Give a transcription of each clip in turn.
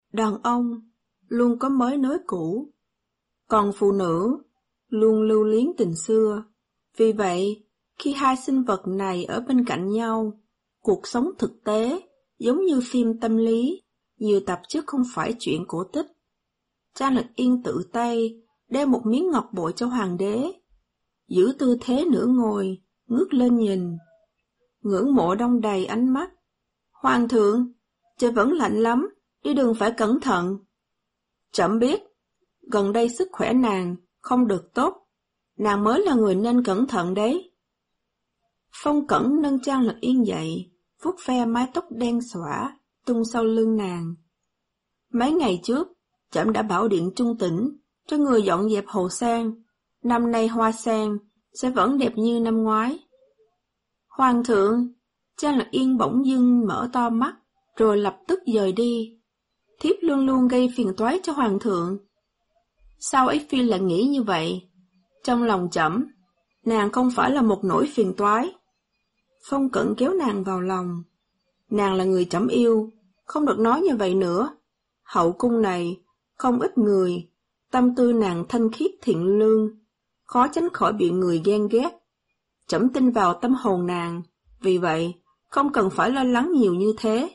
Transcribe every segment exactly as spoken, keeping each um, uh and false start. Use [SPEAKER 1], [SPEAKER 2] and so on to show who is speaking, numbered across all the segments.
[SPEAKER 1] Đàn ông luôn có mới nối cũ, còn phụ nữ luôn lưu luyến tình xưa. Vì vậy, khi hai sinh vật này ở bên cạnh nhau, cuộc sống thực tế giống như phim tâm lý, nhiều tập chứ không phải chuyện cổ tích. Trang Lực Yên tự tay đem một miếng ngọc bội cho hoàng đế, giữ tư thế nửa ngồi, ngước lên nhìn, ngưỡng mộ đong đầy ánh mắt. Hoàng thượng, trời vẫn lạnh lắm, đi đường phải cẩn thận. Trẫm biết, gần đây sức khỏe nàng không được tốt, nàng mới là người nên cẩn thận đấy. Phong Cẩn nâng Trang Lực Yên dậy, vuốt ve mái tóc đen xõa tung sau lưng nàng. Mấy ngày trước, trẫm đã bảo điện Trung Tĩnh cho người dọn dẹp hồ sen, năm nay hoa sen sẽ vẫn đẹp như năm ngoái. Hoàng thượng, Trang Lực Yên bỗng dưng mở to mắt, rồi lập tức dời đi. Thiếp luôn luôn gây phiền toái cho hoàng thượng. Sao ấy phi lại nghĩ như vậy? Trong lòng trẫm, nàng không phải là một nỗi phiền toái. Phong Cẩn kéo nàng vào lòng. Nàng là người trẫm yêu, không được nói như vậy nữa. Hậu cung này không ít người, tâm tư nàng thanh khiết thiện lương, khó tránh khỏi bị người ghen ghét. Trẫm tin vào tâm hồn nàng, vì vậy không cần phải lo lắng nhiều như thế.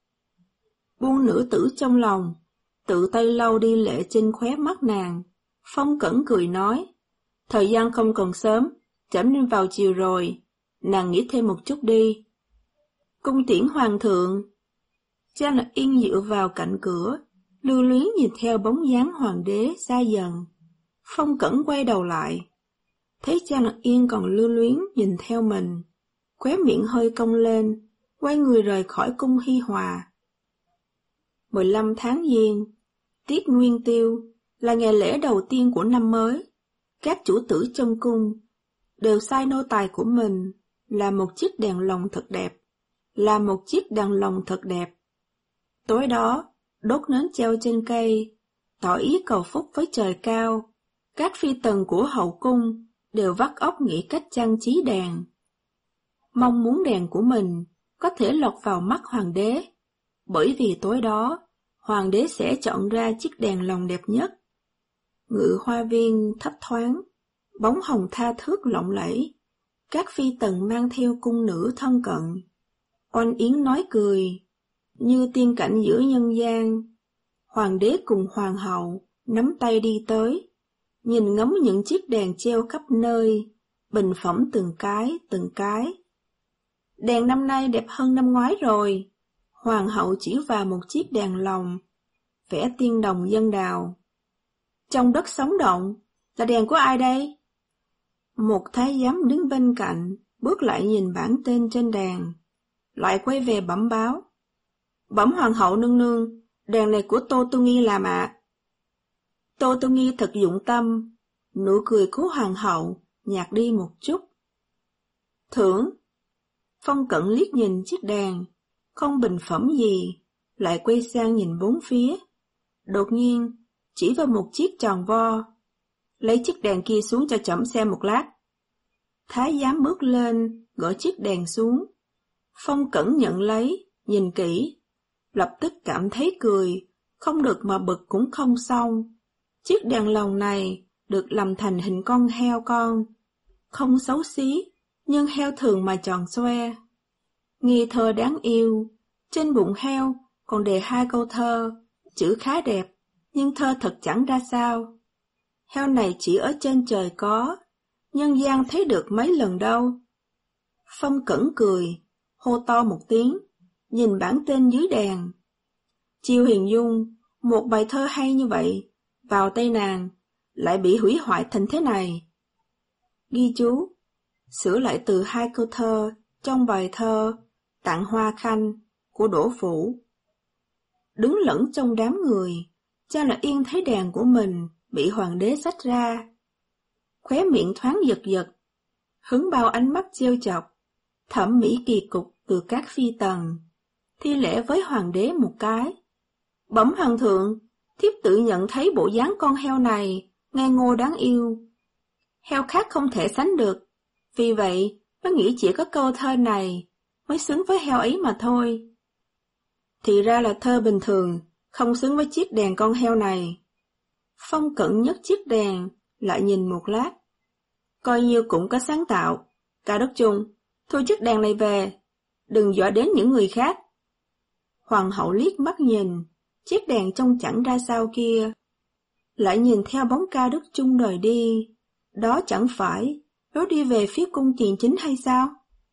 [SPEAKER 1] Buông nữ tử trong lòng, tự tay lau đi lệ trên khóe mắt nàng. Phong Cẩn cười nói, thời gian không còn sớm, trẫm nên vào chiều rồi, nàng nghĩ thêm một chút đi. Cung tiễn hoàng thượng. Trang Lực Yên dựa vào cạnh cửa, lưu luyến nhìn theo bóng dáng hoàng đế xa dần. Phong Cẩn quay đầu lại, thấy Trang Lực Yên còn lưu luyến nhìn theo mình, khóe miệng hơi cong lên, quay người rời khỏi cung Hi Hòa. mười lăm tháng Giêng, tiết Nguyên Tiêu, là ngày lễ đầu tiên của năm mới. Các chủ tử trong cung đều sai nô tài của mình làm một chiếc đèn lồng thật đẹp, làm một chiếc đèn lồng thật đẹp. Tối đó, đốt nến treo trên cây, tỏ ý cầu phúc với trời cao. Các phi tần của hậu cung đều vắt óc nghĩ cách trang trí đèn, mong muốn đèn của mình có thể lọt vào mắt hoàng đế, bởi vì tối đó, hoàng đế sẽ chọn ra chiếc đèn lồng đẹp nhất. Ngự hoa viên thấp thoáng, bóng hồng tha thước lộng lẫy, các phi tần mang theo cung nữ thân cận. Oanh yến nói cười, như tiên cảnh giữa nhân gian. Hoàng đế cùng hoàng hậu nắm tay đi tới, nhìn ngắm những chiếc đèn treo khắp nơi, bình phẩm từng cái từng cái. Đèn năm nay đẹp hơn năm ngoái rồi. Hoàng hậu chỉ vào một chiếc đèn lồng, vẽ tiên đồng dân đào. Trong đất sống động, là đèn của ai đây? Một thái giám đứng bên cạnh, bước lại nhìn bảng tên trên đèn, lại quay về bẩm báo. Bẩm hoàng hậu nương nương, đèn này của Tô Tu Nghi làm ạ. À. Tô Tu Nghi thật dụng tâm, nụ cười của hoàng hậu nhạt đi một chút. Thưởng. Phong Cẩn liếc nhìn chiếc đèn, không bình phẩm gì, lại quay sang nhìn bốn phía. Đột nhiên, chỉ vào một chiếc tròn vo. Lấy chiếc đèn kia xuống cho trẫm xem một lát. Thái giám bước lên, gỡ chiếc đèn xuống. Phong Cẩn nhận lấy, nhìn kỹ, lập tức cảm thấy cười, không được mà bực cũng không xong. Chiếc đèn lồng này được làm thành hình con heo con, không xấu xí, nhưng heo thường mà tròn xoe. Nghe thơ đáng yêu, trên bụng heo còn đề hai câu thơ, chữ khá đẹp, nhưng thơ thật chẳng ra sao. Heo này chỉ ở trên trời có, nhân gian thấy được mấy lần đâu. Phong Cẩn cười, hô to một tiếng, nhìn bảng tên dưới đèn. Chiêu Hiền Dung, một bài thơ hay như vậy, vào tay nàng, lại bị hủy hoại thành thế này. Ghi chú, sửa lại từ hai câu thơ trong bài thơ Tặng Hoa Khanh của Đỗ Phủ. Đứng lẫn trong đám người, Trang Lực Yên thấy đèn của mình bị hoàng đế xách ra. Khóe miệng thoáng giật giật, hứng bao ánh mắt trêu chọc, thẩm mỹ kỳ cục từ các phi tần, thi lễ với hoàng đế một cái. Bẩm hoàng thượng, thiếp tự nhận thấy bộ dáng con heo này ngây ngô đáng yêu. Heo khác không thể sánh được, vì vậy mới nghĩ chỉ có câu thơ này mới xứng với heo ấy mà thôi. Thì ra là thơ bình thường, không xứng với chiếc đèn con heo này. Phong Cẩn nhấc chiếc đèn, lại nhìn một lát. Coi như cũng có sáng tạo. Cao Đức Chung, thu chiếc đèn này về, đừng dọa đến những người khác. Hoàng hậu liếc mắt nhìn, chiếc đèn trông chẳng ra sao kia. Lại nhìn theo bóng Cao Đức Chung rời đi, đó chẳng phải lối đi về phía cung điện chính hay sao?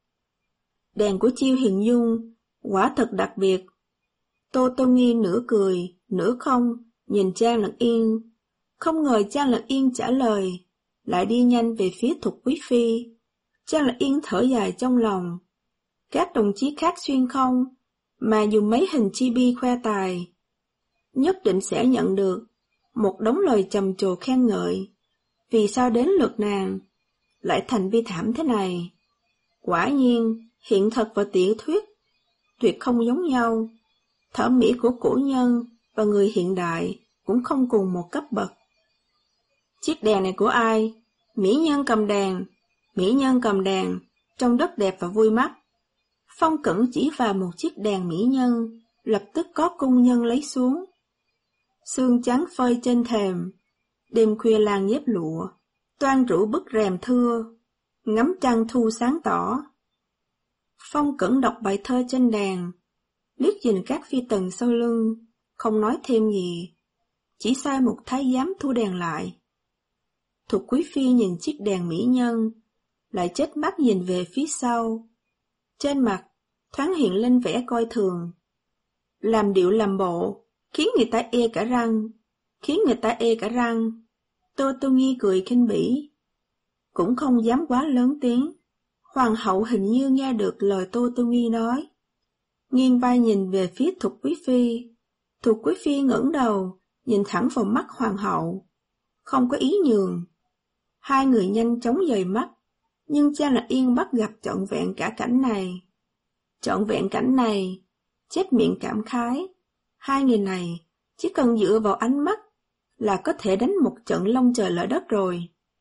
[SPEAKER 1] Đèn của Chiêu Hiền Dung quả thật đặc biệt. Tô Tô Nghi nửa cười, nửa không, nhìn Trang Lật Yên. Không ngờ Trang Lật Yên trả lời, lại đi nhanh về phía Thục Quý Phi. Trang Lật Yên thở dài trong lòng. Các đồng chí khác xuyên không, mà dùng mấy hình chibi khoe tài, nhất định sẽ nhận được một đống lời trầm trồ khen ngợi. Vì sao đến lượt nàng lại thành bi thảm thế này? Quả nhiên, hiện thực và tiểu thuyết tuyệt không giống nhau. Thẩm mỹ của cổ nhân và người hiện đại cũng không cùng một cấp bậc. Chiếc đèn này của ai? Mỹ nhân cầm đèn, mỹ nhân cầm đèn, trông rất đẹp và vui mắt. Phong Cẩn chỉ vào một chiếc đèn mỹ nhân, lập tức có cung nhân lấy xuống. Sương trắng phơi trên thềm, đêm khuya làng dép lụa, toan rủ bức rèm thưa, ngắm trăng thu sáng tỏ. Phong Cẩn đọc bài thơ trên đèn, liếc nhìn các phi tần sau lưng, không nói thêm gì, chỉ sai một thái giám thu đèn lại. Thục Quý Phi nhìn chiếc đèn mỹ nhân, lại chớp mắt nhìn về phía sau. Trên mặt, thoáng hiện lên vẻ coi thường. Làm điệu làm bộ, khiến người ta e cả răng, khiến người ta e cả răng. Tô Tô Nghi cười khinh bỉ, cũng không dám quá lớn tiếng. Hoàng hậu hình như nghe được lời Tô Tô Nghi nói, nghiêng vai nhìn về phía Thục Quý Phi. Thục Quý Phi ngẩng đầu, nhìn thẳng vào mắt hoàng hậu, không có ý nhường. Hai người nhanh chóng dời mắt, nhưng Trang Lật Yên bắt gặp trọn vẹn cả cảnh này. Trọn vẹn cảnh này, chép miệng cảm khái. Hai người này chỉ cần dựa vào ánh mắt là có thể đánh một trận long trời lở đất rồi.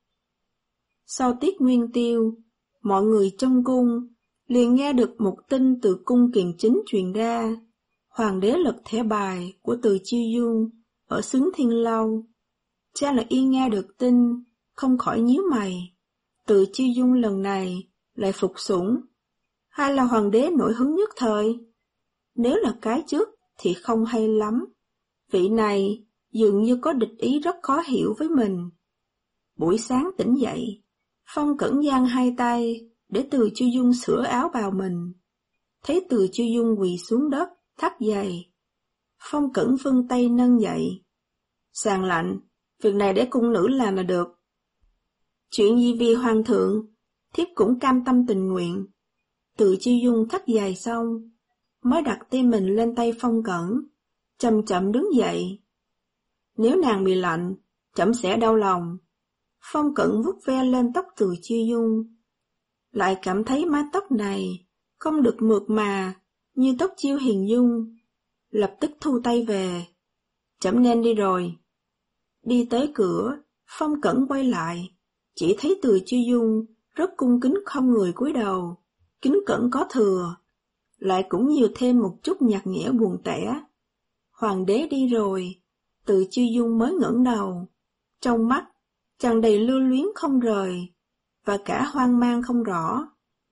[SPEAKER 1] Sau tiết nguyên tiêu, mọi người trong cung liền nghe được một tin từ cung Kiền Chính truyền ra. Hoàng đế lật thẻ bài của Từ Chiêu Dung ở xứng Thiên Lâu. Trang Lật Yên nghe được tin, không khỏi nhíu mày. Từ Chiêu Dung lần này lại phục sủng, hay là hoàng đế nổi hứng nhất thời? Nếu là cái trước thì không hay lắm. Vị này dường như có địch ý rất khó hiểu với mình. Buổi sáng tỉnh dậy, Phong Cẩn giang hai tay để Từ Chiêu Dung sửa áo bào mình. Thấy Từ Chiêu Dung quỳ xuống đất, thắt giày. Phong Cẩn vươn tay nâng dậy. Sàng lạnh, việc này để cung nữ làm là được. Chuyện gì vì hoàng thượng, thiếp cũng cam tâm tình nguyện. Từ Chiêu Dung thắt giày xong, mới đặt tay mình lên tay Phong Cẩn, chậm chậm đứng dậy. Nếu nàng bị lạnh, chậm sẽ đau lòng. Phong Cẩn vuốt ve lên tóc Từ Chiêu Dung, lại cảm thấy mái tóc này không được mượt mà như tóc Chiêu Hiền Dung, lập tức thu tay về. Chậm nên đi rồi. Đi tới cửa, Phong Cẩn quay lại, chỉ thấy Từ Chiêu Dung rất cung kính không người cúi đầu, kính cẩn có thừa, lại cũng nhiều thêm một chút nhạt nhẽo buồn tẻ. Hoàng đế đi rồi, Từ Chiêu Dung mới ngẩng đầu, trong mắt tràn đầy lưu luyến không rời, và cả hoang mang không rõ.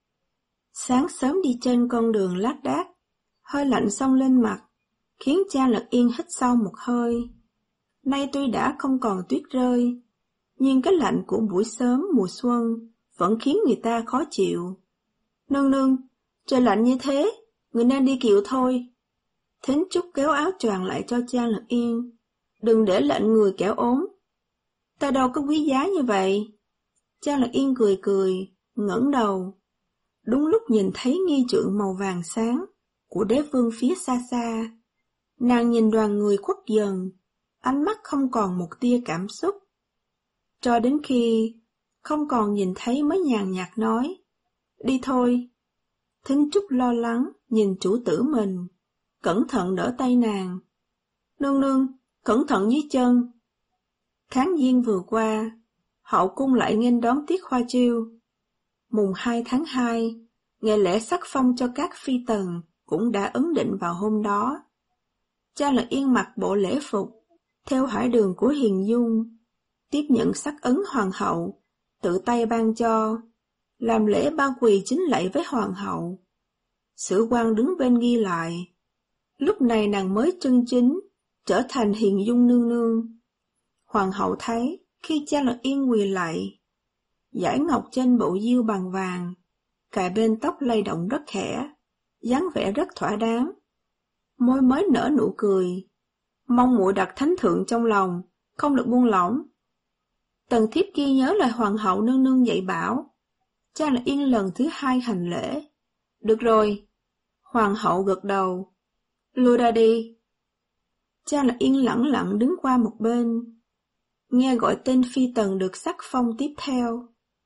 [SPEAKER 1] Sáng sớm đi trên con đường lác đác, hơi lạnh xông lên mặt, khiến Trang Lật Yên hít sâu một hơi. Nay tuy đã không còn tuyết rơi, nhưng cái lạnh của buổi sớm mùa xuân vẫn khiến người ta khó chịu. Nương nương, trời lạnh như thế, người nên đi kiệu thôi. Thính Trúc kéo áo choàng lại cho Trang Lật Yên. Đừng để lạnh người kẻo ốm. Ta đâu có quý giá như vậy. Trang Lật Yên cười cười, ngẩng đầu. Đúng lúc nhìn thấy nghi trượng màu vàng sáng của đế vương phía xa xa. Nàng nhìn đoàn người khuất dần, ánh mắt không còn một tia cảm xúc. Cho đến khi không còn nhìn thấy mới nhàn nhạt nói, đi thôi. Thính Trúc lo lắng nhìn chủ tử mình, cẩn thận đỡ tay nàng. Nương nương, cẩn thận dưới chân. Tháng Giêng vừa qua, hậu cung lại nghênh đón tiết hoa chiêu. Mùng hai tháng hai, ngày lễ sắc phong cho các phi tần cũng đã ấn định vào hôm đó. Cha Lật Yên mặc bộ lễ phục, theo hải đường của Hiền Dung, tiếp nhận sắc ấn hoàng hậu, tự tay ban cho, làm lễ ba quỳ chính lạy với hoàng hậu. Sử quan đứng bên ghi lại, lúc này nàng mới chân chính trở thành Hiền Dung nương nương. Hoàng hậu thấy khi Cha Lật Yên quỳ lạy, dải ngọc trên bộ diêu bằng vàng, cài bên tóc lay động rất khẽ, dáng vẻ rất thỏa đáng. Môi mới nở nụ cười, mong muội đặt thánh thượng trong lòng, không được buông lỏng. Tần thiếp ghi nhớ lời hoàng hậu nương nương dạy bảo. Cha Lật Yên lần thứ hai hành lễ. Được rồi. Hoàng hậu gật đầu. Lui ra đi. Cha Lật Yên lẳng lặng đứng qua một bên, nghe gọi tên phi tần được sắc phong tiếp theo.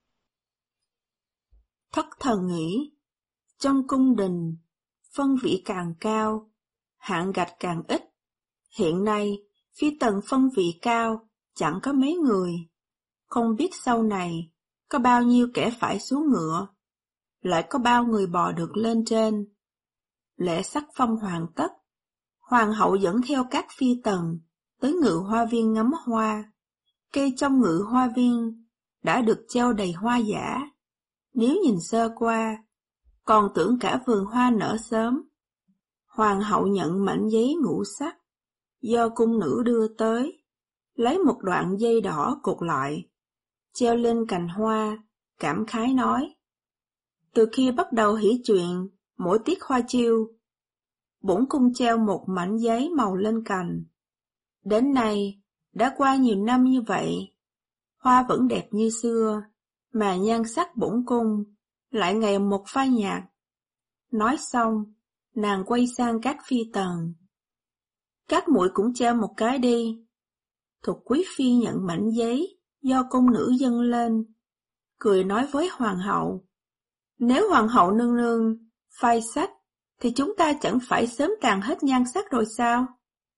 [SPEAKER 1] Thất thần nghĩ, trong cung đình, phân vị càng cao, hạng gạch càng ít. Hiện nay, phi tần phân vị cao, chẳng có mấy người. Không biết sau này, có bao nhiêu kẻ phải xuống ngựa, lại có bao người bò được lên trên. Lễ sắc phong hoàn tất, hoàng hậu dẫn theo các phi tần tới ngự hoa viên ngắm hoa. Cây trong ngự hoa viên đã được treo đầy hoa giả. Nếu nhìn sơ qua, còn tưởng cả vườn hoa nở sớm. Hoàng hậu nhận mảnh giấy ngũ sắc do cung nữ đưa tới, lấy một đoạn dây đỏ cột lại, treo lên cành hoa, cảm khái nói: từ khi bắt đầu hỷ chuyện, mỗi tiết hoa chiêu, bổn cung treo một mảnh giấy màu lên cành. Đến nay, đã qua nhiều năm như vậy, hoa vẫn đẹp như xưa, mà nhan sắc bổn cung lại ngày một phai nhạt. Nói xong, nàng quay sang các phi tần. Các muội cũng treo một cái đi. Thục quý phi nhận mảnh giấy do cung nữ dâng lên, cười nói với hoàng hậu: nếu hoàng hậu nương nương phai sắc, thì chúng ta chẳng phải sớm tàn hết nhan sắc rồi sao?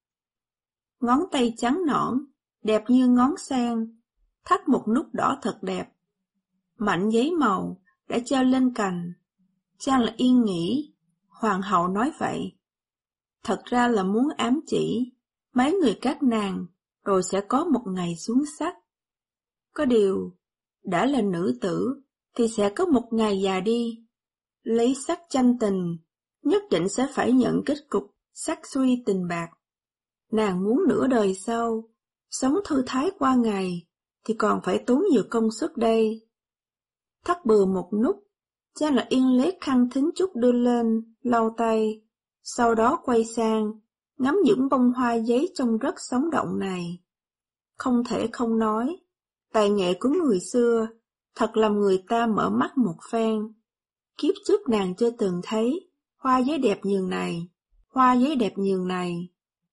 [SPEAKER 1] Ngón tay trắng nõn, đẹp như ngón sen, thắt một nút đỏ thật đẹp. Mảnh giấy màu đã treo lên cành. Cha Lật Yên nghĩ, hoàng hậu nói vậy, thật ra là muốn ám chỉ mấy người các nàng rồi sẽ có một ngày xuống sắc. Có điều, đã là nữ tử thì sẽ có một ngày già đi. Lấy sắc tranh tình, nhất định sẽ phải nhận kết cục sắc suy tình bạc. Nàng muốn nửa đời sau, sống thư thái qua ngày, thì còn phải tốn nhiều công sức đây. Thắt bừa một nút, Cha Lật Yên lấy khăn thính chút đưa lên, lau tay, sau đó quay sang, ngắm những bông hoa giấy trông rất sống động này. Không thể không nói, tài nghệ của người xưa thật làm người ta mở mắt một phen. Kiếp trước nàng chưa từng thấy hoa giấy đẹp nhường này, hoa giấy đẹp nhường này.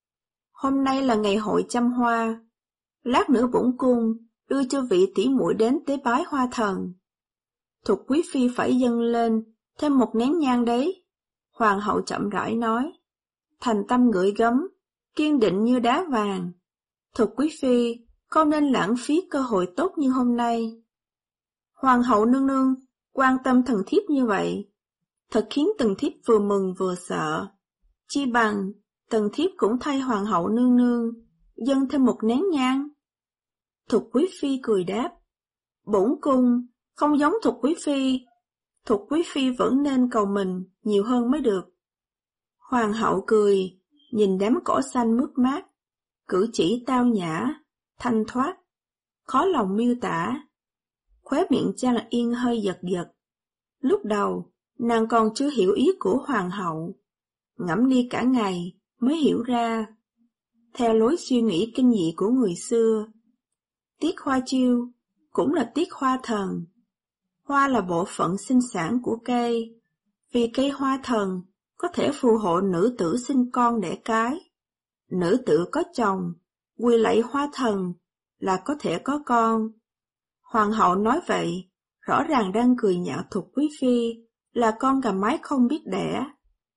[SPEAKER 1] Hôm nay là ngày hội chăm hoa, lát nữa bổn cung đưa cho vị tỷ muội đến tế bái hoa thần. Thục quý phi phải dâng lên thêm một nén nhang đấy. Hoàng hậu chậm rãi nói, thành tâm gửi gắm, kiên định như đá vàng. Thục quý phi không nên lãng phí cơ hội tốt như hôm nay. Hoàng hậu nương nương quan tâm thần thiếp như vậy, thật khiến tần thiếp vừa mừng vừa sợ. Chi bằng tần thiếp cũng thay hoàng hậu nương nương dâng thêm một nén nhang. Thục quý phi cười đáp, bổn cung không giống Thục quý phi, Thục quý phi vẫn nên cầu mình nhiều hơn mới được. Hoàng hậu cười, nhìn đám cỏ xanh mướt mát, cử chỉ tao nhã, thanh thoát, khó lòng miêu tả. Khóe miệng Cha Lật Yên hơi giật giật. Lúc đầu, nàng còn chưa hiểu ý của hoàng hậu, ngẫm đi cả ngày mới hiểu ra. Theo lối suy nghĩ kinh dị của người xưa, tiết hoa chiêu cũng là tiết hoa thần. Hoa là bộ phận sinh sản của cây, vì cây hoa thần có thể phù hộ nữ tử sinh con đẻ cái. Nữ tử có chồng, quy lạy hoa thần là có thể có con. Hoàng hậu nói vậy, rõ ràng đang cười nhạo Thục quý phi là con gà mái không biết đẻ.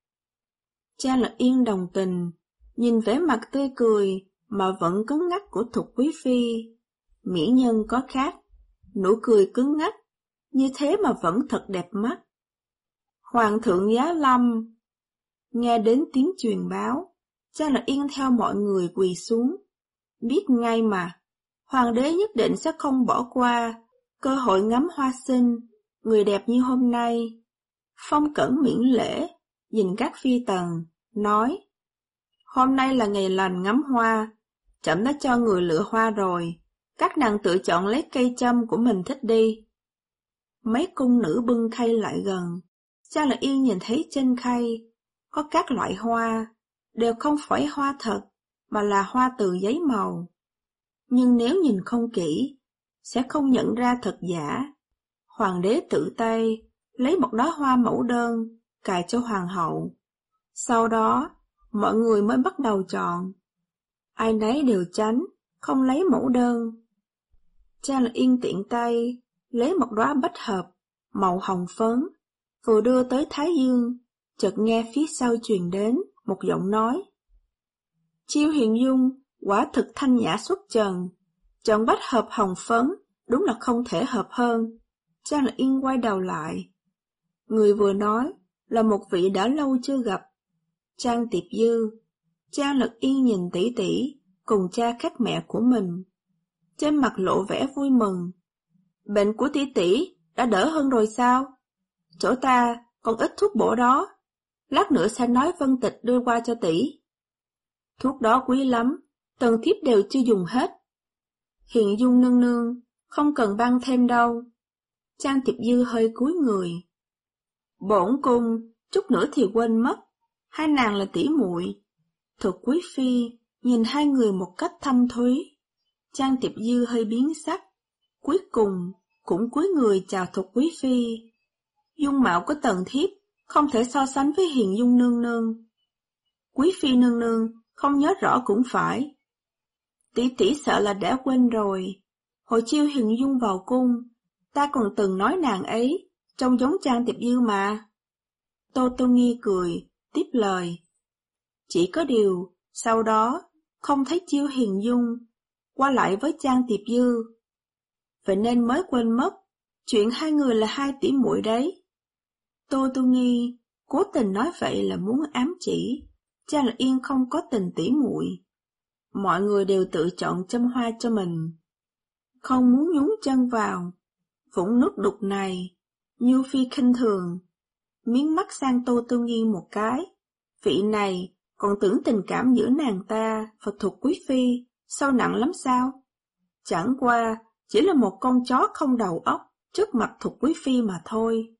[SPEAKER 1] Cha Lật Yên đồng tình, nhìn vẻ mặt tươi cười mà vẫn cứng ngắc của Thục quý phi. Mỹ nhân có khác, nụ cười cứng ngắc, như thế mà vẫn thật đẹp mắt. Hoàng thượng giá lâm. Nghe đến tiếng truyền báo, Trang Lạc Yên theo mọi người quỳ xuống. Biết ngay mà, hoàng đế nhất định sẽ không bỏ qua cơ hội ngắm hoa sinh, người đẹp như hôm nay. Phong Cẩn miễn lễ, nhìn các phi tần, nói: Hôm nay là ngày lành ngắm hoa, trẫm đã cho người lựa hoa rồi, các nàng tự chọn lấy cây châm của mình thích đi. Mấy cung nữ bưng khay lại gần, Trang Lạc Yên nhìn thấy trên khay có các loại hoa, đều không phải hoa thật, mà là hoa từ giấy màu. Nhưng nếu nhìn không kỹ, sẽ không nhận ra thật giả. Hoàng đế tự tay lấy một đóa hoa mẫu đơn, cài cho hoàng hậu. Sau đó, mọi người mới bắt đầu chọn. Ai nấy đều tránh, không lấy mẫu đơn. Trang Lạc Yên tiện tay lấy một đóa bách hợp, màu hồng phấn, vừa đưa tới Thái Dương, chợt nghe phía sau truyền đến một giọng nói: Chiêu Hiền Dung quả thực thanh nhã xuất trần, chọn bách hợp hồng phấn đúng là không thể hợp hơn. Trang Lạc Yên quay đầu lại. Người vừa nói là một vị đã lâu chưa gặp, Trang Tiệp Dư. Trang Lạc Yên nhìn tỷ tỷ cùng cha khác mẹ của mình, trên mặt lộ vẻ vui mừng. Bệnh của tỷ tỷ đã đỡ hơn rồi sao? Chỗ ta còn ít thuốc bổ đó, lát nữa sẽ nói Vân Tịch đưa qua cho tỷ. Thuốc đó quý lắm, tần thiếp đều chưa dùng hết. Hiền Dung nương nương, không cần ban thêm đâu. Trang Tiệp Dư hơi cúi người. Bổn cung, chút nữa thì quên mất, hai nàng là tỷ muội. Thuật quý phi nhìn hai người một cách thâm thúy. Trang Tiệp Dư hơi biến sắc, cuối cùng cũng cúi người chào Thuật quý phi. Dung mạo của tần thiếp không thể so sánh với Hiền Dung nương nương. Quý phi nương nương không nhớ rõ cũng phải. Tỷ tỷ sợ là đã quên rồi. Hồi chiêu Hiền Dung vào cung, ta còn từng nói nàng ấy trông giống Trang Tiệp Dư mà. Tô Tô Nghi cười, tiếp lời. Chỉ có điều, sau đó, không thấy chiêu Hiền Dung, qua lại với Trang Tiệp Dư. Vậy nên mới quên mất, chuyện hai người là hai tỷ muội đấy. Tô Tô Nghi cố tình nói vậy là muốn ám chỉ, Trang Lạc Yên không có tình tỷ muội. Mọi người đều tự chọn châm hoa cho mình, không muốn nhúng chân vào vũng nước đục này. Như Phi khinh thường, miếng mắt sang Tô Tô Nghi một cái. Vị này còn tưởng tình cảm giữa nàng ta và Thuật quý phi sâu nặng lắm sao? Chẳng qua chỉ là một con chó không đầu óc trước mặt Thuật quý phi mà thôi.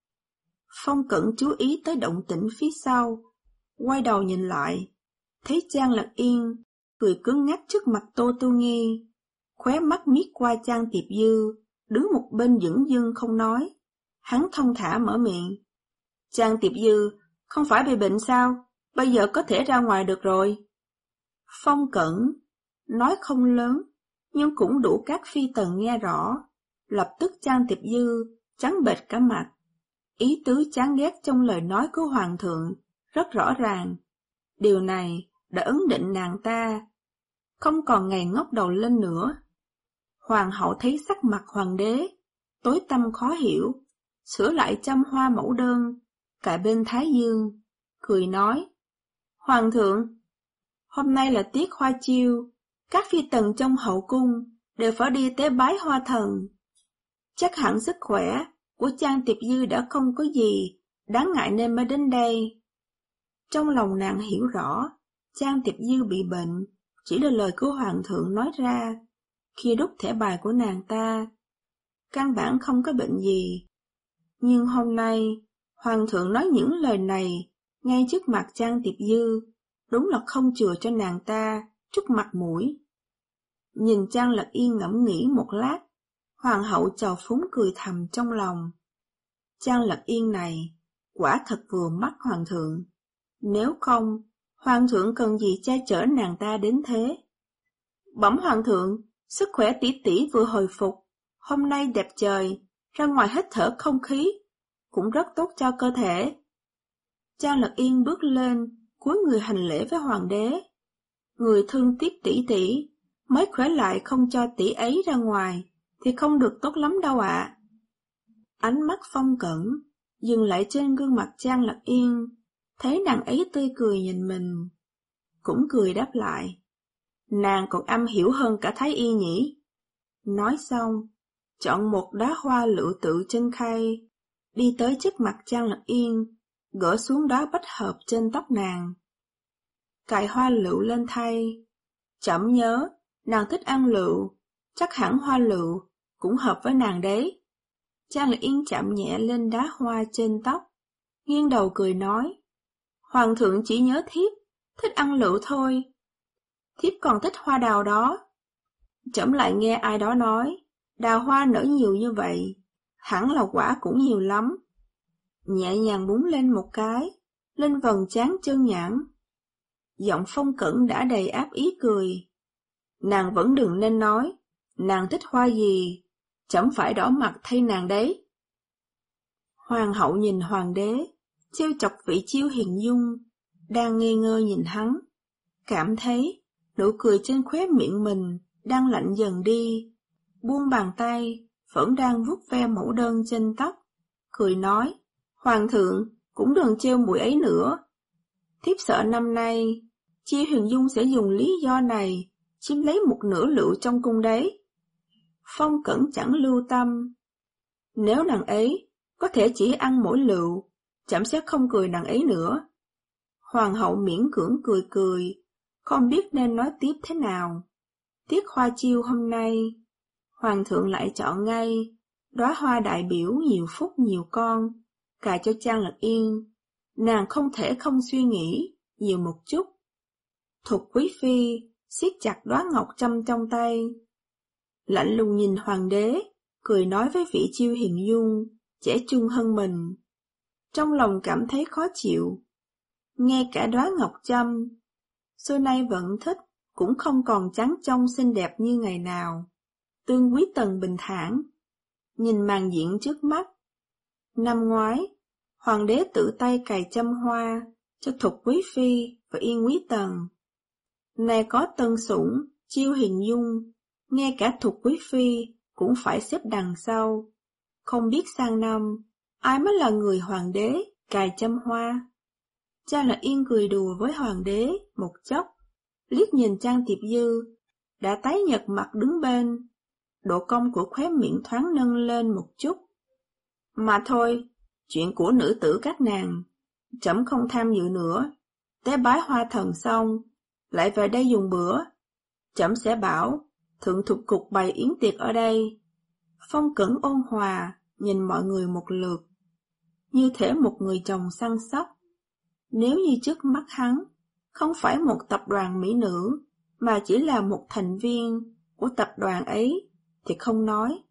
[SPEAKER 1] Phong Cẩn chú ý tới động tĩnh phía sau, quay đầu nhìn lại, thấy Trang Lạc Yên cười cứng ngắc trước mặt Tô Tô Nghi, khóe mắt miết qua Trang Tiệp Dư, đứng một bên dửng dưng không nói. Hắn thông thả mở miệng. Trang Tiệp Dư không phải bị bệnh sao? Bây giờ có thể ra ngoài được rồi. Phong Cẩn nói không lớn, nhưng cũng đủ các phi tần nghe rõ. Lập tức Trang Tiệp Dư trắng bệch cả mặt. Ý tứ chán ghét trong lời nói của hoàng thượng rất rõ ràng. Điều này đã ấn định nàng ta không còn ngày ngóc đầu lên nữa. Hoàng hậu thấy sắc mặt hoàng đế tối tăm khó hiểu, sửa lại châm hoa mẫu đơn cài bên thái dương, cười nói: Hoàng thượng, hôm nay là tiết hoa chiêu, các phi tần trong hậu cung đều phải đi tế bái hoa thần. Chắc hẳn sức khỏe của Trang Tiệp Dư đã không có gì đáng ngại nên mới đến đây. Trong lòng nàng hiểu rõ, Trang Tiệp Dư bị bệnh chỉ là lời của hoàng thượng nói ra khi đúc thẻ bài của nàng ta, căn bản không có bệnh gì. Nhưng hôm nay, hoàng thượng nói những lời này ngay trước mặt Trang Tiệp Dư, đúng là không chừa cho nàng ta chút mặt mũi. Nhìn Trang Lạc Yên ngẫm nghĩ một lát, hoàng hậu chào phúng cười thầm trong lòng. Trang Lạc Yên này quả thật vừa mắt hoàng thượng, nếu không, hoàng thượng cần gì che chở nàng ta đến thế. Bẩm hoàng thượng, sức khỏe tỷ tỷ vừa hồi phục, hôm nay đẹp trời, ra ngoài hít thở không khí, cũng rất tốt cho cơ thể. Trang Lạc Yên bước lên, cúi người hành lễ với hoàng đế. Người thương tiếc tỷ tỷ, mới khỏe lại không cho tỷ ấy ra ngoài, thì không được tốt lắm đâu ạ. Ánh mắt Phong Cẩn dừng lại trên gương mặt Trang Lạc Yên, thấy nàng ấy tươi cười nhìn mình, cũng cười đáp lại. Nàng còn am hiểu hơn cả Thái Y nhỉ? Nói xong, chọn một đóa hoa lựu tự trên khay, đi tới trước mặt Trang Lật Yên, gỡ xuống đóa bách hợp trên tóc nàng. Cài hoa lựu lên thay. Trẫm nhớ, nàng thích ăn lựu, chắc hẳn hoa lựu cũng hợp với nàng đấy. Trang Lật Yên chạm nhẹ lên đóa hoa trên tóc, nghiêng đầu cười nói. Hoàng thượng chỉ nhớ thiếp thích ăn lựu thôi. Thiếp còn thích hoa đào đó. Trẫm lại nghe ai đó nói, đào hoa nở nhiều như vậy, hẳn là quả cũng nhiều lắm. Nhẹ nhàng búng lên một cái, lên vầng trán chân nhẵn. Giọng Phong Cẩn đã đầy áp ý cười. Nàng vẫn đừng nên nói, nàng thích hoa gì, trẫm phải đỏ mặt thay nàng đấy. Hoàng hậu nhìn hoàng đế, trêu chọc vị Chiêu Hiền Dung, đang ngây ngơ nhìn hắn, cảm thấy nụ cười trên khóe miệng mình đang lạnh dần đi, buông bàn tay, vẫn đang vuốt ve mẫu đơn trên tóc, cười nói, Hoàng thượng cũng đừng trêu muội ấy nữa. Thiếp sợ năm nay, Chiêu Hiền Dung sẽ dùng lý do này chiếm lấy một nửa lựu trong cung đấy. Phong Cẩn chẳng lưu tâm. Nếu nàng ấy có thể chỉ ăn mỗi lựu, trẫm sẽ không cười nàng ấy nữa. Hoàng hậu miễn cưỡng cười cười, không biết nên nói tiếp thế nào. Tiết hoa chiêu hôm nay, Hoàng thượng lại chọn ngay đóa hoa đại biểu nhiều phúc nhiều con, cài cho Trang Lật Yên. Nàng không thể không suy nghĩ nhiều một chút. Thục quý phi siết chặt đóa ngọc trâm trong tay, lạnh lùng nhìn hoàng đế, cười nói với vị Chiêu Hiền Dung, trẻ trung hơn mình. Trong lòng cảm thấy khó chịu. Ngay cả đóa ngọc trâm, xưa nay vẫn thích, cũng không còn trắng trong xinh đẹp như ngày nào. Tương Quý Tần bình thản, nhìn màn diện trước mắt. Năm ngoái, hoàng đế tự tay cài châm hoa cho Thục quý phi và Yên Quý Tần. Nay có Tân Sủng, Chiêu Hiền Dung, ngay cả Thục quý phi cũng phải xếp đằng sau. Không biết sang năm, ai mới là người hoàng đế cài châm hoa. Trang Lật Yên cười đùa với hoàng đế một chốc, liếc nhìn Trang Tiệp Dư, đã tái nhợt mặt đứng bên, độ cong của khóe miệng thoáng nâng lên một chút. Mà thôi, chuyện của nữ tử các nàng, trẫm không tham dự nữa. Tế bái hoa thần xong, lại về đây dùng bữa. Trẫm sẽ bảo thượng thục cục bày yến tiệc ở đây. Phong Cẩn ôn hòa nhìn mọi người một lượt, như thể một người chồng săn sóc. Nếu như trước mắt hắn không phải một tập đoàn mỹ nữ, mà chỉ là một thành viên của tập đoàn ấy, thì không nói.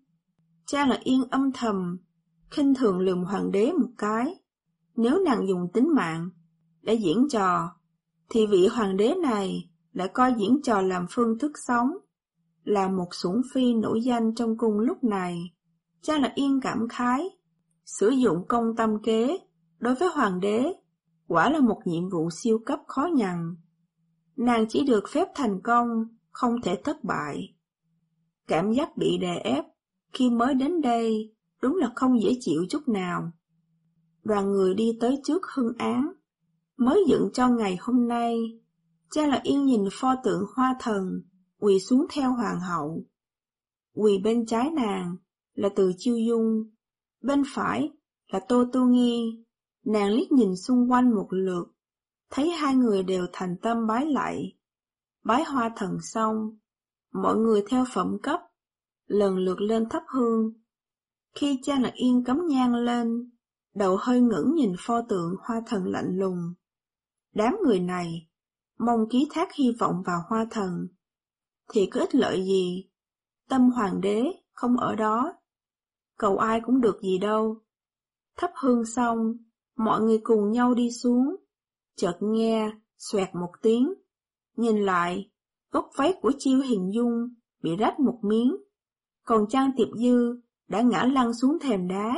[SPEAKER 1] Trang Lật Yên âm thầm khinh thường lườm hoàng đế một cái. Nếu nàng dùng tính mạng để diễn trò, thì vị hoàng đế này lại coi diễn trò làm phương thức sống. Là một sủng phi nổi danh trong cung lúc này, Trang Lật Yên cảm khái, sử dụng công tâm kế đối với hoàng đế quả là một nhiệm vụ siêu cấp khó nhằn. Nàng chỉ được phép thành công, không thể thất bại. Cảm giác bị đè ép khi mới đến đây đúng là không dễ chịu chút nào. Đoàn người đi tới trước hương án, mới dựng cho ngày hôm nay. Trang Lật Yên nhìn pho tượng hoa thần, quỳ xuống theo hoàng hậu. Quỳ bên trái nàng là Từ Chiêu Dung, bên phải là Tô Tu Nghi. Nàng liếc nhìn xung quanh một lượt, thấy hai người đều thành tâm bái lạy. Bái hoa thần xong, mọi người theo phẩm cấp, lần lượt lên thắp hương. Khi Trang Lật Yên cắm nhang lên, đầu hơi ngẩng nhìn pho tượng hoa thần lạnh lùng. Đám người này mong ký thác hy vọng vào hoa thần, thì có ích lợi gì? Tâm hoàng đế không ở đó, cầu ai cũng được gì đâu. Thắp hương xong, mọi người cùng nhau đi xuống, chợt nghe xoẹt một tiếng, nhìn lại, góc váy của Chiêu Hiền Dung bị rách một miếng, còn Trang Tiệp Dư đã ngã lăn xuống thềm đá.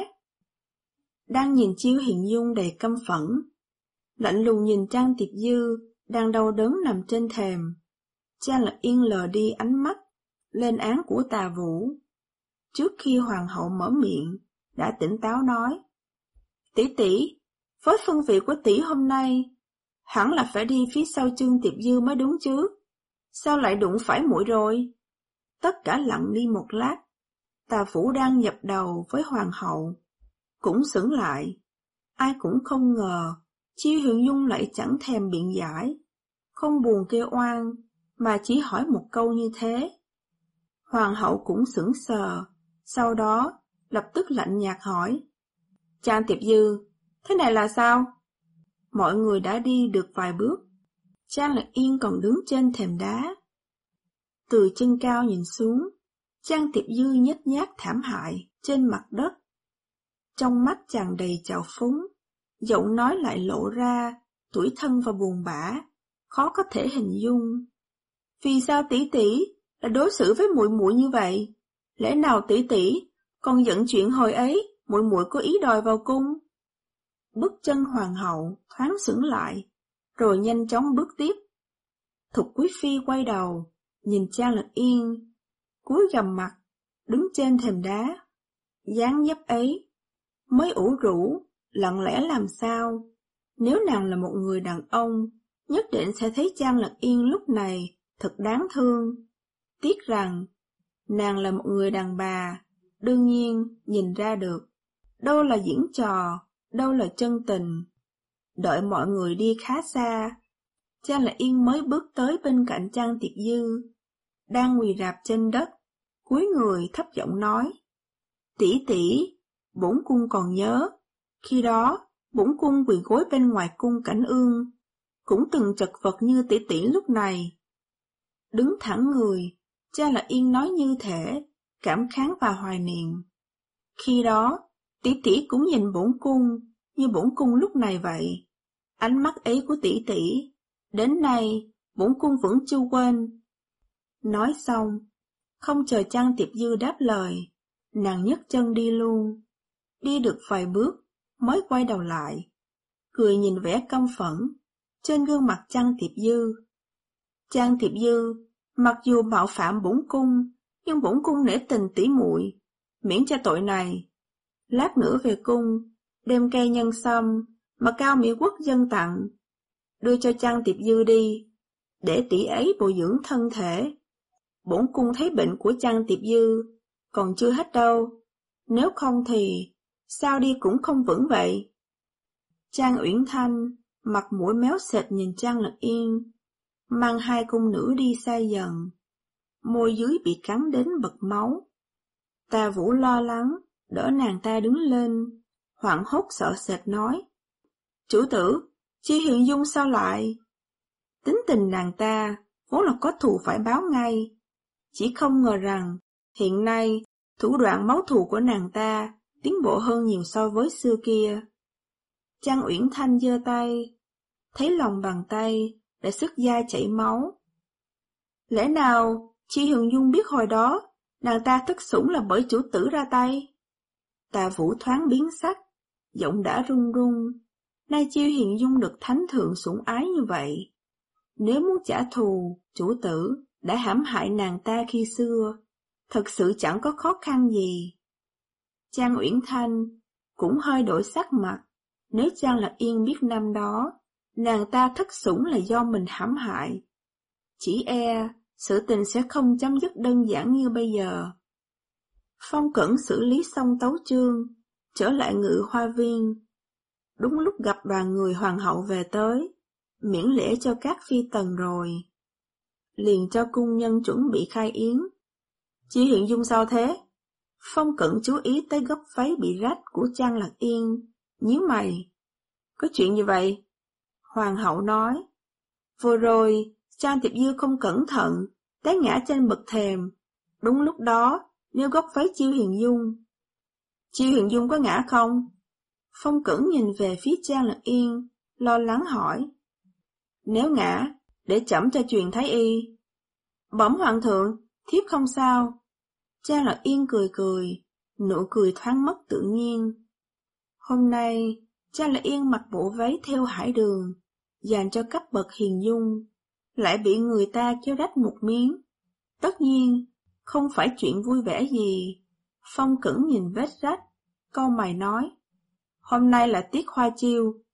[SPEAKER 1] Đang nhìn Chiêu Hiền Dung đầy căm phẫn, lạnh lùng nhìn Trang Tiệp Dư đang đau đớn nằm trên thềm. Trang Lật Yên lờ đi ánh mắt lên án của Tà Vũ. Trước khi hoàng hậu mở miệng, đã tỉnh táo nói, tỷ tỷ, với phân vị của tỷ hôm nay, hẳn là phải đi phía sau Trương Tiệp Dư mới đúng chứ. Sao lại đụng phải muội rồi? Tất cả lặng đi một lát. Tà Vũ đang dập đầu với hoàng hậu, cũng sững lại. Ai cũng không ngờ Chiêu Huyền Dung lại chẳng thèm biện giải, không buồn kêu oan, mà chỉ hỏi một câu như thế. Hoàng hậu cũng sững sờ, sau đó lập tức lạnh nhạt hỏi: Trang Tiệp Dư, thế này là sao? Mọi người đã đi được vài bước, Trang Lạc Yên còn đứng trên thềm đá. Từ trên cao nhìn xuống, Trang Tiệp Dư nhếch nhác thảm hại trên mặt đất. Trong mắt tràn đầy trào phúng, giọng nói lại lộ ra tủi thân và buồn bã, khó có thể hình dung. Vì sao tỷ tỷ lại đối xử với muội muội như vậy? Lẽ nào tỷ tỷ còn giận chuyện hồi ấy muội muội có ý đòi vào cung? Bước chân hoàng hậu thoáng sững lại, rồi nhanh chóng bước tiếp. Thục quý phi quay đầu, nhìn Trang Lạc Yên, cúi gằm mặt, đứng trên thềm đá. Dáng dấp ấy, mới ủ rũ, lặng lẽ làm sao? Nếu nàng là một người đàn ông, nhất định sẽ thấy Trang Lạc Yên lúc này thật đáng thương. Tiếc rằng, nàng là một người đàn bà, đương nhiên nhìn ra được, đâu là diễn trò, đâu là chân tình. Đợi mọi người đi khá xa, Trang Lạc Yên mới bước tới bên cạnh Trang Tiệp Dư, đang quỳ rạp trên đất, cúi người thấp giọng nói: Tỷ tỷ, bổn cung còn nhớ, khi đó bổn cung quỳ gối bên ngoài cung Cảnh Ương, cũng từng chật vật như tỷ tỷ lúc này. Đứng thẳng người, Trang Lạc Yên nói như thể cảm kháng và hoài niệm. Khi đó, tỷ tỷ cũng nhìn bổn cung như bổn cung lúc này vậy. Ánh mắt ấy của tỷ tỷ, đến nay bổn cung vẫn chưa quên. Nói xong, không chờ Trang Tiệp Dư đáp lời, nàng nhấc chân đi luôn. Đi được vài bước mới quay đầu lại, cười nhìn vẻ căm phẫn trên gương mặt Trang Tiệp Dư. Trang Tiệp Dư, mặc dù mạo phạm bổn cung, nhưng bổn cung nể tình tỷ muội, miễn cho tội này. Lát nữa về cung, đem cây nhân sâm mà Cao Mỹ Quốc dâng tặng, đưa cho Trang Tiệp Dư đi, để tỷ ấy bồi dưỡng thân thể. Bổn cung thấy bệnh của Trang Tiệp Dư còn chưa hết đâu, nếu không thì sao đi cũng không vững vậy. Trang Uyển Thanh mặt mũi méo sệt nhìn Trang Lạc Yên, mang hai cung nữ đi xa dần, môi dưới bị cắn đến bật máu. Tà Vũ lo lắng đỡ nàng ta đứng lên, hoảng hốt sợ sệt nói: Chủ tử, Chi Huyền Dung sao lại? Tính tình nàng ta vốn là có thù phải báo ngay, chỉ không ngờ rằng hiện nay thủ đoạn máu thù của nàng ta tiến bộ hơn nhiều so với xưa kia. Trang Uyển Thanh giơ tay, thấy lòng bàn tay đã xước da chảy máu. Lẽ nào Chi Huyền Dung biết hồi đó nàng ta thất sủng là bởi chủ tử ra tay? Tà Vũ thoáng biến sắc, giọng đã run run. Nay Chi Huyền Dung được thánh thượng sủng ái như vậy, nếu muốn trả thù chủ tử đã hãm hại nàng ta khi xưa, thật sự chẳng có khó khăn gì. Trang Uyển Thanh cũng hơi đổi sắc mặt. Nếu Trang Lạc Yên biết năm đó nàng ta thất sủng là do mình hãm hại, chỉ e sự tình sẽ không chấm dứt đơn giản như bây giờ. Phong Cẩn xử lý xong tấu chương, trở lại Ngự Hoa Viên. Đúng lúc gặp đoàn người hoàng hậu về tới, miễn lễ cho các phi tần rồi, liền cho cung nhân chuẩn bị khai yến. Chi Huyền Dung sao thế? Phong Cẩn chú ý tới góc váy bị rách của Trang Lạc Yên, nhíu mày. Có chuyện gì vậy? Hoàng hậu nói. Vừa rồi, Trang Tiệp Dư không cẩn thận, té ngã trên bậc thềm. Đúng lúc đó, nêu góc váy Chiêu Huyền Dung. Chiêu Huyền Dung có ngã không? Phong Cẩn nhìn về phía Trang Lạc Yên, lo lắng hỏi. Nếu ngã, để trẫm cho truyền thái y. Bẩm hoàng thượng, thiếp không sao. Trang Lạc Yên cười cười, nụ cười thoáng mất tự nhiên. Hôm nay, Trang Lạc Yên mặc bộ váy theo hải đường, dành cho cấp bậc hiền dung, lại bị người ta kéo rách một miếng. Tất nhiên, không phải chuyện vui vẻ gì. Phong Cẩn nhìn vết rách, cau mày nói. Hôm nay là tiết hoa chiêu,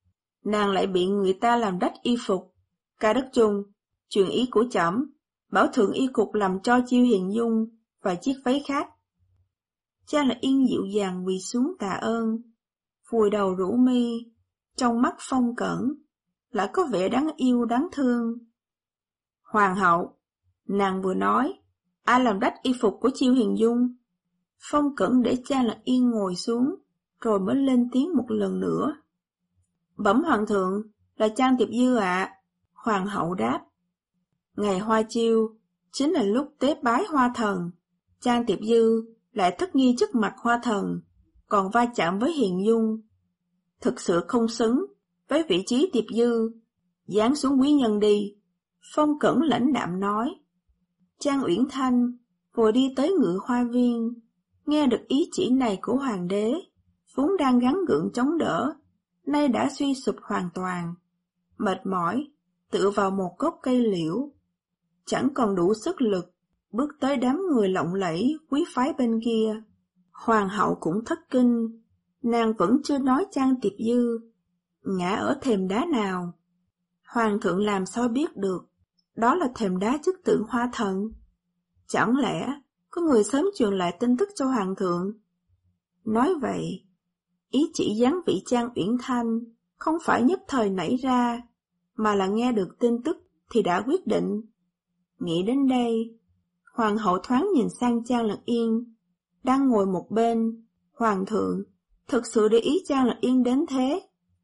[SPEAKER 1] nàng lại bị người ta làm rách y phục. Ca Đức Chung, truyền ý của trẫm, bảo thượng y cục làm cho Chiêu Hiền Dung và chiếc váy khác. Trang Lạc Yên dịu dàng quỳ xuống tạ ơn, vùi đầu rũ mi, trong mắt Phong Cẩn lại có vẻ đáng yêu đáng thương. Hoàng hậu, nàng vừa nói, ai làm rách y phục của Chiêu Hiền Dung? Phong Cẩn để Trang Lạc Yên ngồi xuống, rồi mới lên tiếng một lần nữa. Bẩm hoàng thượng, là Trang Tiệp Dư ạ. À. Hoàng hậu đáp. Ngày hoa chiêu, chính là lúc tế bái hoa thần. Trang Tiệp Dư lại thất nghi trước mặt hoa thần, còn va chạm với Hiền Dung. Thực sự không xứng với vị trí Tiệp Dư, giáng xuống quý nhân đi. Phong Cẩn lãnh đạm nói. Trang Uyển Thanh vừa đi tới Ngự Hoa Viên, nghe được ý chỉ này của hoàng đế, vốn đang gắng gượng chống đỡ, nay đã suy sụp hoàn toàn, mệt mỏi, tựa vào một gốc cây liễu, chẳng còn đủ sức lực bước tới đám người lộng lẫy quý phái bên kia. Hoàng hậu cũng thất kinh, nàng vẫn chưa nói Trang Tiệp Dư ngã ở thềm đá nào. Hoàng thượng làm sao biết được đó là thềm đá chức tượng hoa thần? Chẳng lẽ có người sớm truyền lại tin tức cho hoàng thượng? Nói vậy, ý chỉ giáng vị Trang Uyển Thanh không phải nhất thời nảy ra, mà là nghe được tin tức thì đã quyết định. Nghĩ đến đây, hoàng hậu thoáng nhìn sang Trang Lạc Yên, đang ngồi một bên. Hoàng thượng thực sự để ý Trang Lạc Yên đến thế?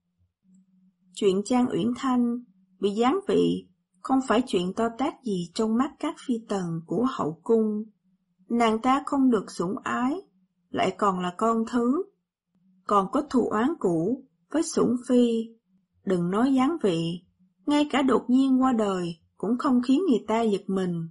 [SPEAKER 1] Chuyện Trang Uyển Thanh bị giáng vị không phải chuyện to tát gì trong mắt các phi tần của hậu cung. Nàng ta không được sủng ái, lại còn là con thứ, còn có thù oán cũ với Sủng Phi. Đừng nói giáng vị, ngay cả đột nhiên qua đời cũng không khiến người ta giật mình.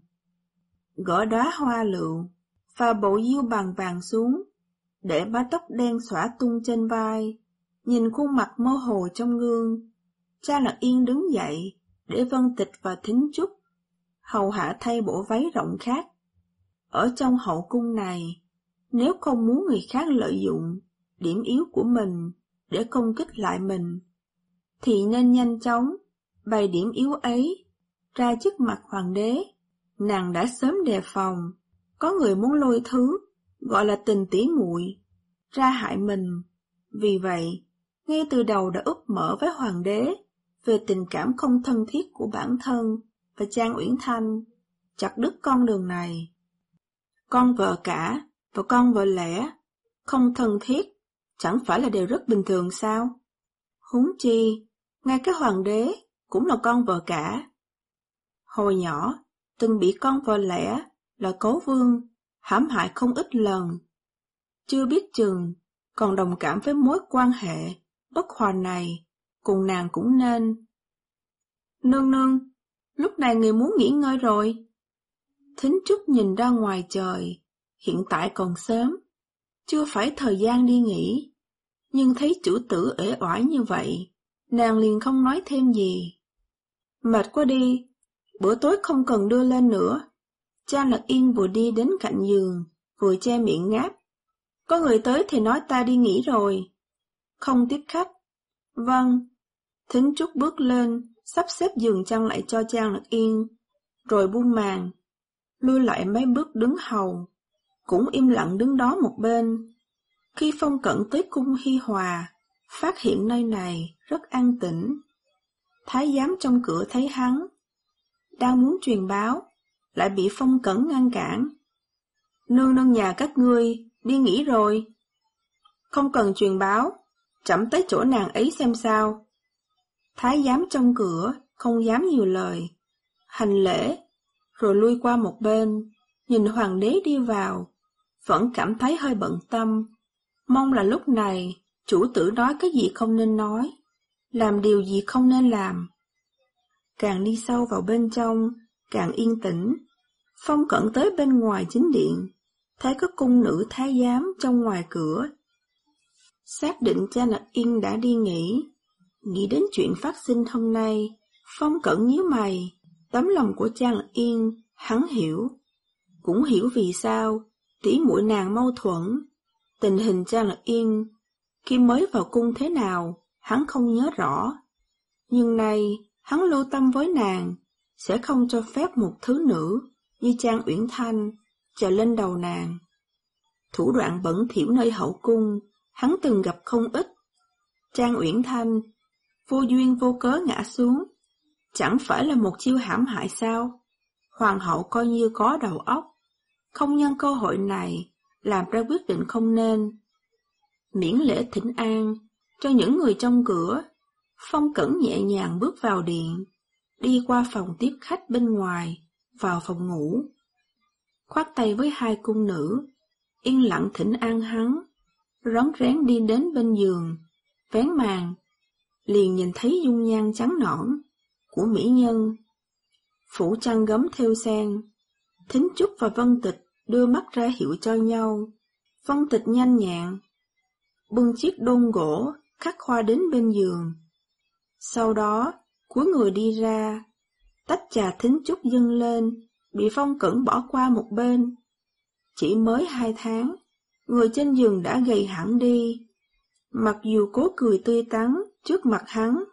[SPEAKER 1] Gỡ đóa hoa lựu và bộ diêu bằng vàng xuống, để mái tóc đen xõa tung trên vai, nhìn khuôn mặt mơ hồ trong gương. Trang Lạc Yên đứng dậy để Vân Tịch và Thính Trúc hầu hạ thay bộ váy rộng khác. Ở trong hậu cung này, nếu không muốn người khác lợi dụng điểm yếu của mình để công kích lại mình, thì nên nhanh chóng bày điểm yếu ấy ra trước mặt hoàng đế. Nàng đã sớm đề phòng, có người muốn lôi thứ gọi là tình tỉ muội ra hại mình. Vì vậy, ngay từ đầu đã úp mở với hoàng đế về tình cảm không thân thiết của bản thân và Trang Uyển Thanh, chặt đứt con đường này. Con vợ cả và con vợ lẽ không thân thiết chẳng phải là điều rất bình thường sao? Huống chi, ngay cái hoàng đế cũng là con vợ cả. Hồi nhỏ, từng bị con vợ lẽ là Cố Vương hãm hại không ít lần. Chưa biết chừng, còn đồng cảm với mối quan hệ bất hòa này, cùng nàng cũng nên. Nương nương, lúc này người muốn nghỉ ngơi rồi. Thính Trúc nhìn ra ngoài trời, hiện tại còn sớm, chưa phải thời gian đi nghỉ. Nhưng thấy chủ tử uể oải như vậy, nàng liền không nói thêm gì. Mệt quá đi, bữa tối không cần đưa lên nữa. Trang Lạc Yên vừa đi đến cạnh giường, vừa che miệng ngáp. Có người tới thì nói ta đi nghỉ rồi. Không tiếp khách. Vâng. Thính Trúc bước lên, sắp xếp giường chăn lại cho Trang Lạc Yên, rồi buông màn, lui lại mấy bước đứng hầu, cũng im lặng đứng đó một bên. Khi Phong Cận tới cung Hi Hòa, phát hiện nơi này rất an tĩnh. Thái giám trong cửa thấy hắn, đang muốn truyền báo, lại bị Phong Cẩn ngăn cản. Nương nương nhà các ngươi đi nghỉ rồi. Không cần truyền báo, trẫm tới chỗ nàng ấy xem sao. Thái giám trong cửa không dám nhiều lời, hành lễ, rồi lui qua một bên, nhìn hoàng đế đi vào, vẫn cảm thấy hơi bận tâm, mong là lúc này chủ tử nói cái gì không nên nói, làm điều gì không nên làm. Càng đi sâu vào bên trong, càng yên tĩnh. Phong Cận tới bên ngoài chính điện, thấy có cung nữ thái giám trong ngoài cửa. Xác định Trang Lạc Yên đã đi nghỉ, nghĩ đến chuyện phát sinh hôm nay, Phong Cận nhíu mày. Tấm lòng của Trang Lạc Yên, hắn hiểu. Cũng hiểu vì sao tỷ muội nàng mâu thuẫn. Tình hình Trang Lạc Yên khi mới vào cung thế nào, hắn không nhớ rõ. Nhưng nay, hắn lưu tâm với nàng, sẽ không cho phép một thứ nữ như Trang Uyển Thanh trèo lên đầu nàng. Thủ đoạn bẩn thỉu nơi hậu cung, hắn từng gặp không ít. Trang Uyển Thanh, vô duyên vô cớ ngã xuống, chẳng phải là một chiêu hãm hại sao? Hoàng hậu coi như có đầu óc, không nhân cơ hội này làm ra quyết định không nên. Miễn lễ thỉnh an cho những người trong cửa, Phong Cẩn nhẹ nhàng bước vào điện, đi qua phòng tiếp khách bên ngoài, vào phòng ngủ. Khoát tay với hai cung nữ, yên lặng thỉnh an hắn, rón rén đi đến bên giường, vén màn, liền nhìn thấy dung nhan trắng nõn của mỹ nhân. Phủ chăn gấm thêu sen, Thính Trúc và Vân Tịch đưa mắt ra hiệu cho nhau. Vân Tịch nhanh nhẹn bưng chiếc đôn gỗ khắc hoa đến bên giường. Sau đó, cúi người đi ra, tách trà Thính Trúc dâng lên, bị Phong Cẩn bỏ qua một bên. Chỉ mới hai tháng, người trên giường đã gầy hẳn đi, mặc dù cố cười tươi tắn trước mặt hắn,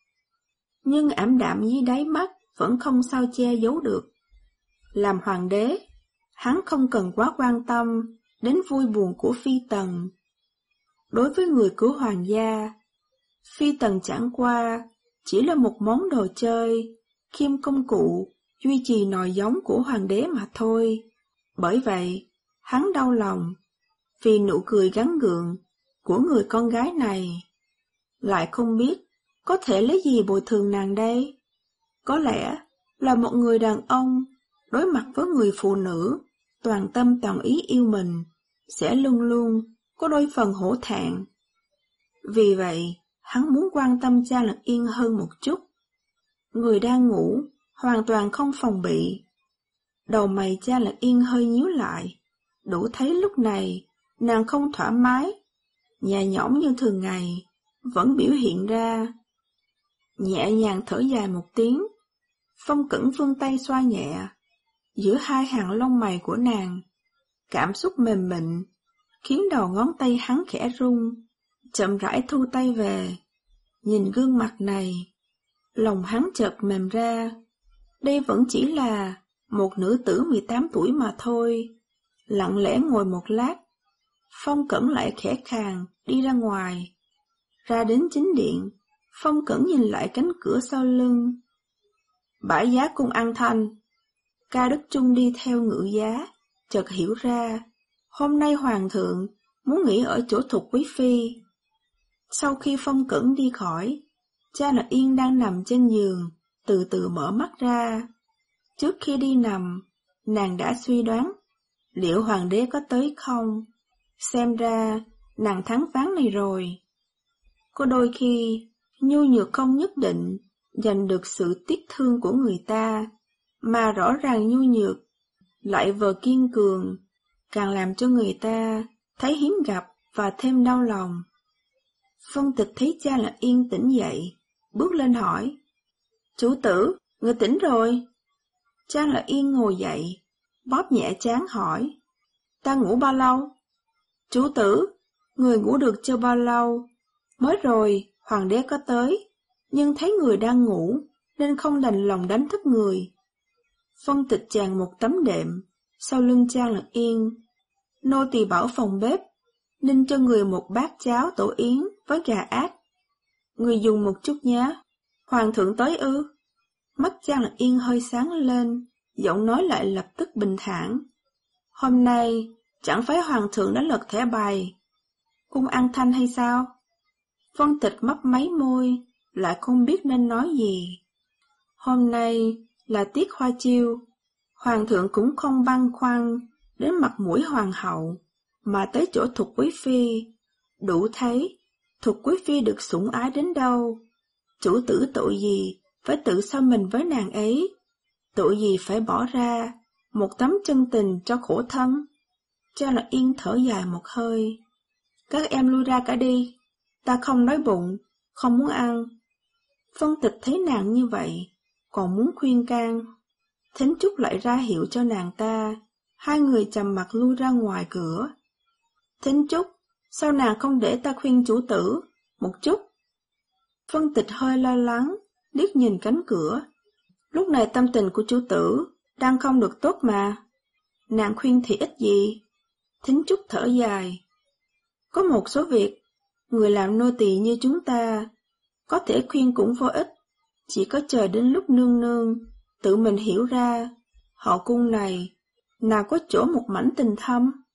[SPEAKER 1] nhưng ảm đạm dưới đáy mắt vẫn không sao che giấu được. Làm hoàng đế, hắn không cần quá quan tâm đến vui buồn của phi tần. Đối với người của hoàng gia, phi tần chẳng qua chỉ là một món đồ chơi, khiêm công cụ, duy trì nòi giống của hoàng đế mà thôi. Bởi vậy, hắn đau lòng vì nụ cười gắn gượng của người con gái này. Lại không biết có thể lấy gì bồi thường nàng đây. Có lẽ là một người đàn ông đối mặt với người phụ nữ toàn tâm toàn ý yêu mình sẽ luôn luôn có đôi phần hổ thẹn. Vì vậy, hắn muốn quan tâm Cha Lật Yên hơn một chút. Người đang ngủ, hoàn toàn không phòng bị. Đầu mày Cha Lật Yên hơi nhíu lại, đủ thấy lúc này nàng không thoải mái, nhẹ nhõm như thường ngày, vẫn biểu hiện ra. Nhẹ nhàng thở dài một tiếng, Phong Cẩn vươn tay xoa nhẹ giữa hai hàng lông mày của nàng. Cảm xúc mềm mịn khiến đầu ngón tay hắn khẽ rung, chậm rãi thu tay về. Nhìn gương mặt này, lòng hắn chợt mềm ra. Đây vẫn chỉ là một nữ tử mười tám tuổi mà thôi. Lặng lẽ ngồi một lát, Phong Cẩn lại khẽ khàng đi ra ngoài. Ra đến chính điện, Phong Cẩn nhìn lại cánh cửa sau lưng. Bãi giá cung An Thanh. Ca Đức Trung đi theo ngự giá, chợt hiểu ra, hôm nay hoàng thượng muốn nghỉ ở chỗ Thục quý phi. Sau khi Phong Cẩn đi khỏi, Cha Lật Yên đang nằm trên giường, từ từ mở mắt ra. Trước khi đi nằm, nàng đã suy đoán liệu hoàng đế có tới không. Xem ra nàng thắng ván này rồi. Có đôi khi, nhu nhược không nhất định giành được sự tiếc thương của người ta, mà rõ ràng nhu nhược lại vờ kiên cường, càng làm cho người ta thấy hiếm gặp và thêm đau lòng. Vân Tịch thấy Cha Lật Yên tỉnh dậy, bước lên hỏi: Chủ tử, người tỉnh rồi? Cha Lật Yên ngồi dậy, bóp nhẹ trán hỏi: Ta ngủ bao lâu? Chủ tử, người ngủ được chưa bao lâu? Mới rồi, hoàng đế có tới, nhưng thấy người đang ngủ, nên không đành lòng đánh thức người. Vân Tịch chàng một tấm đệm sau lưng Cha Lật Yên. Nô tỳ bảo phòng bếp ninh cho người một bát cháo tổ yến với gà ác. Người dùng một chút nhé. Hoàng thượng tới ư? Mắt Cha Lật Yên hơi sáng lên, giọng nói lại lập tức bình thản. Hôm nay chẳng phải hoàng thượng đã lật thẻ bài cung An Thanh hay sao? Vân Tịch mấp máy môi, lại không biết nên nói gì. Hôm nay là tiết hoa chiêu, hoàng thượng cũng không băn khoăn đến mặt mũi hoàng hậu, mà tới chỗ Thục quý phi. Đủ thấy Thục quý phi được sủng ái đến đâu. Chủ tử tội gì phải tự so mình với nàng ấy? Tội gì phải bỏ ra một tấm chân tình cho khổ thân? Cha Lật Yên thở dài một hơi. Các em lui ra cả đi, ta không đói bụng, không muốn ăn. Vân Tịch thấy nàng như vậy, còn muốn khuyên can. Thính Trúc lại ra hiệu cho nàng ta, hai người trầm mặc lui ra ngoài cửa. Thính Trúc, sao nàng không để ta khuyên chủ tử một chút? Vân Tịch hơi lo lắng, liếc nhìn cánh cửa. Lúc này tâm tình của chủ tử đang không được tốt mà. Nàng khuyên thì ích gì? Thính Trúc thở dài. Có một số việc, người làm nô tỳ như chúng ta, có thể khuyên cũng vô ích. Chỉ có chờ đến lúc nương nương tự mình hiểu ra, hậu cung này nào có chỗ một mảnh tình thâm.